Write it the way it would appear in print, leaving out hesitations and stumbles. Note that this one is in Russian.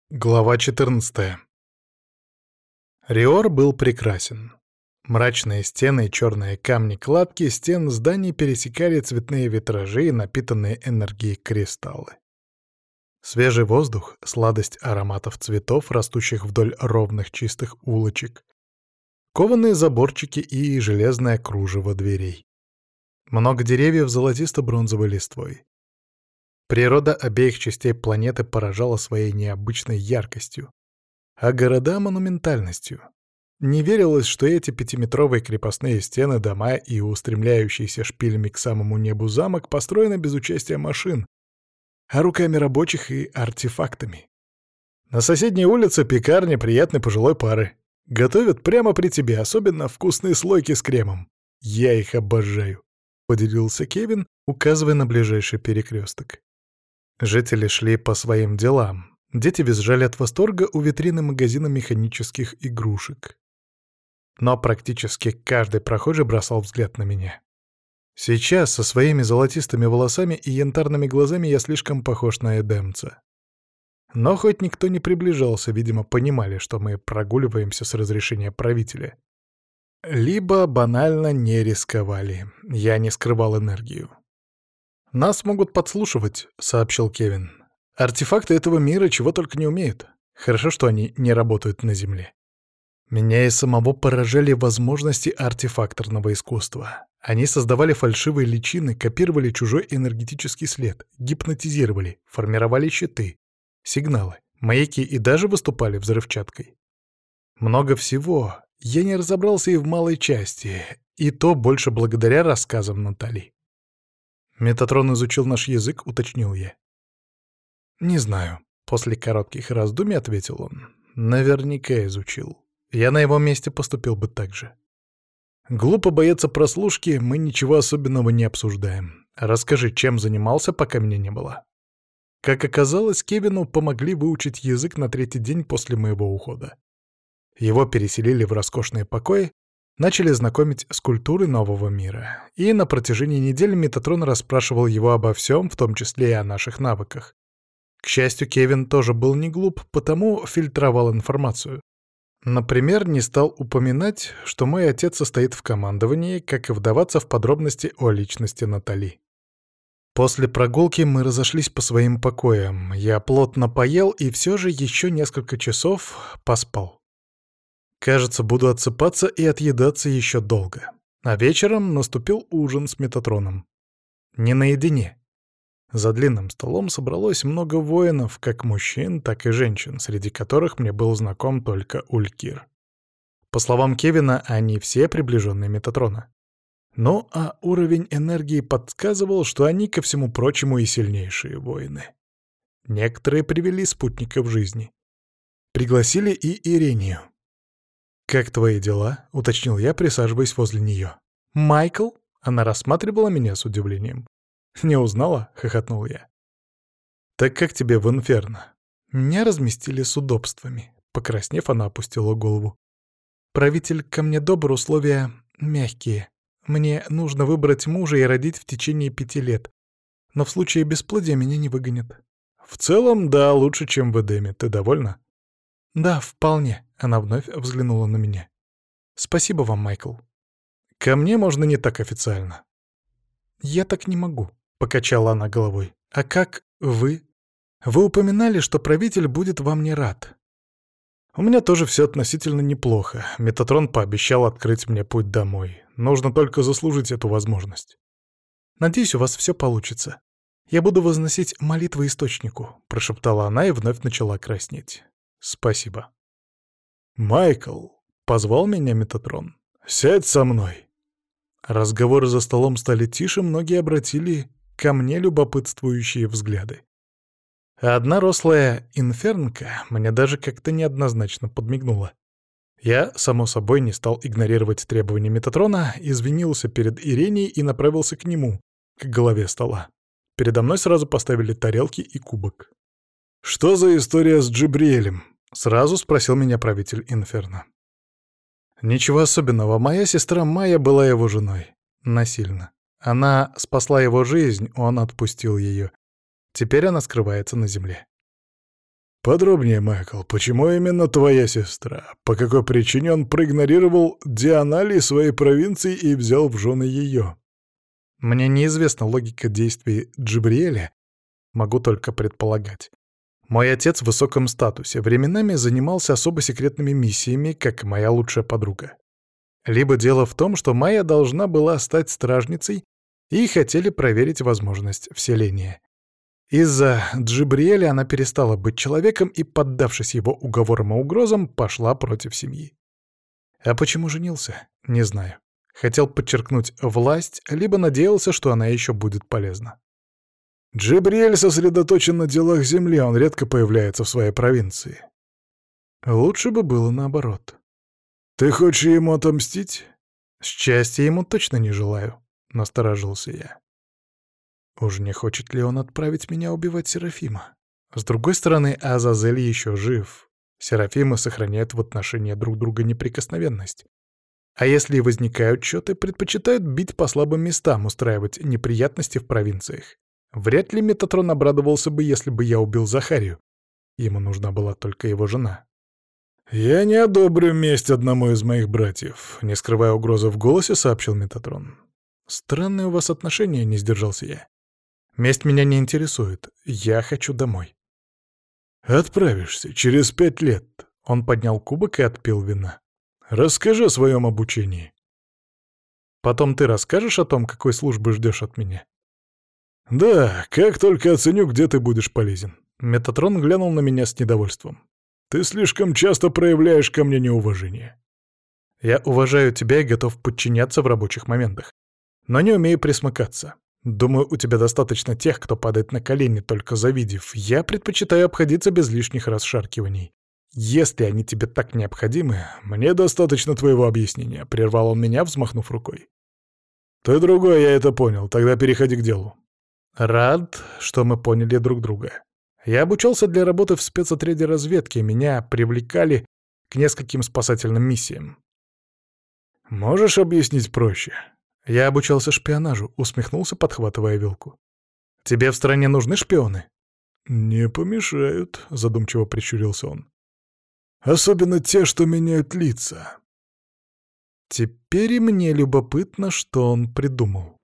Глава 14. Риор был прекрасен. Мрачные стены и черные камни кладки стен зданий пересекали цветные витражи и напитанные энергией кристаллы. Свежий воздух, сладость ароматов цветов, растущих вдоль ровных чистых улочек, кованые заборчики и железное кружево дверей. Много деревьев с золотисто-бронзовой листвой. Природа обеих частей планеты поражала своей необычной яркостью, а города — монументальностью. Не верилось, что эти пятиметровые крепостные стены, дома и устремляющиеся шпилями к самому небу замок построены без участия машин, а руками рабочих и артефактами. На соседней улице пекарня приятной пожилой пары. Готовят прямо при тебе, особенно вкусные слойки с кремом. Я их обожаю, — поделился Кевин, указывая на ближайший перекресток. Жители шли по своим делам. Дети визжали от восторга у витрины магазина механических игрушек. Но практически каждый прохожий бросал взгляд на меня. Сейчас со своими золотистыми волосами и янтарными глазами я слишком похож на эдемца. Но хоть никто не приближался, видимо, понимали, что мы прогуливаемся с разрешения правителя. Либо банально не рисковали. Я не скрывал энергию. «Нас могут подслушивать», — сообщил Кевин. «Артефакты этого мира чего только не умеют. Хорошо, что они не работают на Земле». Меня и самого поражали возможности артефакторного искусства. Они создавали фальшивые личины, копировали чужой энергетический след, гипнотизировали, формировали щиты, сигналы, маяки и даже выступали взрывчаткой. Много всего. Я не разобрался и в малой части, и то больше благодаря рассказам Натали. «Метатрон изучил наш язык», — уточнил я. «Не знаю», — после коротких раздумий ответил он. «Наверняка изучил. Я на его месте поступил бы так же. Глупо бояться прослушки, мы ничего особенного не обсуждаем. Расскажи, чем занимался, пока меня не было». Как оказалось, Кевину помогли выучить язык на третий день после моего ухода. Его переселили в роскошные покои, начали знакомить с культурой нового мира. И на протяжении недели Метатрон расспрашивал его обо всем, в том числе и о наших навыках. К счастью, Кевин тоже был не глуп, потому фильтровал информацию. Например, не стал упоминать, что мой отец состоит в командовании, как и вдаваться в подробности о личности Натали. После прогулки мы разошлись по своим покоям. Я плотно поел и все же еще несколько часов поспал. Кажется, буду отсыпаться и отъедаться еще долго. А вечером наступил ужин с Метатроном. Не наедине. За длинным столом собралось много воинов, как мужчин, так и женщин, среди которых мне был знаком только Улькир. По словам Кевина, они все приближенные Метатрона. Ну, а уровень энергии подсказывал, что они, ко всему прочему, и сильнейшие воины. Некоторые привели спутников жизни. Пригласили и Ирению. «Как твои дела?» — уточнил я, присаживаясь возле нее. «Майкл?» — она рассматривала меня с удивлением. «Не узнала?» — хохотнул я. «Так как тебе в Инферно?» Меня разместили с удобствами. Покраснев, она опустила голову. «Правитель ко мне добр, условия мягкие. Мне нужно выбрать мужа и родить в течение 5 лет. Но в случае бесплодия меня не выгонят». «В целом, да, лучше, чем в Эдеме. Ты довольна?» «Да, вполне», — она вновь взглянула на меня. «Спасибо вам, Майкл». «Ко мне можно не так официально». «Я так не могу», — покачала она головой. «А как вы? Вы упоминали, что правитель будет вам не рад». «У меня тоже все относительно неплохо. Метатрон пообещал открыть мне путь домой. Нужно только заслужить эту возможность». «Надеюсь, у вас все получится. Я буду возносить молитвы Источнику», — прошептала она и вновь начала краснеть. «Спасибо». «Майкл», — позвал меня Метатрон, — «сядь со мной». Разговоры за столом стали тише, многие обратили ко мне любопытствующие взгляды. Одна рослая инфернка мне даже как-то неоднозначно подмигнула. Я, само собой, не стал игнорировать требования Метатрона, извинился перед Иренией и направился к нему, к голове стола. Передо мной сразу поставили тарелки и кубок. «Что за история с Джибриэлем?» — сразу спросил меня правитель Инферно. «Ничего особенного. Моя сестра Майя была его женой. Насильно. Она спасла его жизнь, он отпустил ее. Теперь она скрывается на земле». Подробнее, Майкл, почему именно твоя сестра? По какой причине он проигнорировал Дианали своей провинции и взял в жены ее? Мне неизвестна логика действий Джибриэля, могу только предполагать. Мой отец в высоком статусе, временами занимался особо секретными миссиями, как и моя лучшая подруга. Либо дело в том, что Майя должна была стать стражницей и хотели проверить возможность вселения. Из-за Джибриэля она перестала быть человеком и, поддавшись его уговорам и угрозам, пошла против семьи. А почему женился? Не знаю. Хотел подчеркнуть власть, либо надеялся, что она еще будет полезна. Джибриэль сосредоточен на делах земли, он редко появляется в своей провинции. Лучше бы было наоборот. Ты хочешь ему отомстить? Счастья ему точно не желаю, насторожился я. Уж не хочет ли он отправить меня убивать Серафима? С другой стороны, Азазель еще жив. Серафимы сохраняют в отношении друг друга неприкосновенность. А если и возникают счеты, предпочитают бить по слабым местам, устраивать неприятности в провинциях. Вряд ли Метатрон обрадовался бы, если бы я убил Захарию. Ему нужна была только его жена. «Я не одобрю месть одному из моих братьев», — не скрывая угрозы в голосе, сообщил Метатрон. «Странные у вас отношения», — не сдержался я. «Месть меня не интересует. Я хочу домой». «Отправишься через 5 лет», — он поднял кубок и отпил вина. «Расскажи о своем обучении». «Потом ты расскажешь о том, какой службы ждешь от меня?» «Да, как только оценю, где ты будешь полезен». Метатрон глянул на меня с недовольством. «Ты слишком часто проявляешь ко мне неуважение». «Я уважаю тебя и готов подчиняться в рабочих моментах, но не умею присмыкаться. Думаю, у тебя достаточно тех, кто падает на колени, только завидев. Я предпочитаю обходиться без лишних расшаркиваний. Если они тебе так необходимы, мне достаточно твоего объяснения», — прервал он меня, взмахнув рукой. «Ты другой, я это понял. Тогда переходи к делу». Рад, что мы поняли друг друга. Я обучался для работы в спецотряде разведки, меня привлекали к нескольким спасательным миссиям. «Можешь объяснить проще?» Я обучался шпионажу, усмехнулся, подхватывая вилку. «Тебе в стране нужны шпионы?» «Не помешают», — задумчиво прищурился он. «Особенно те, что меняют лица». Теперь и мне любопытно, что он придумал.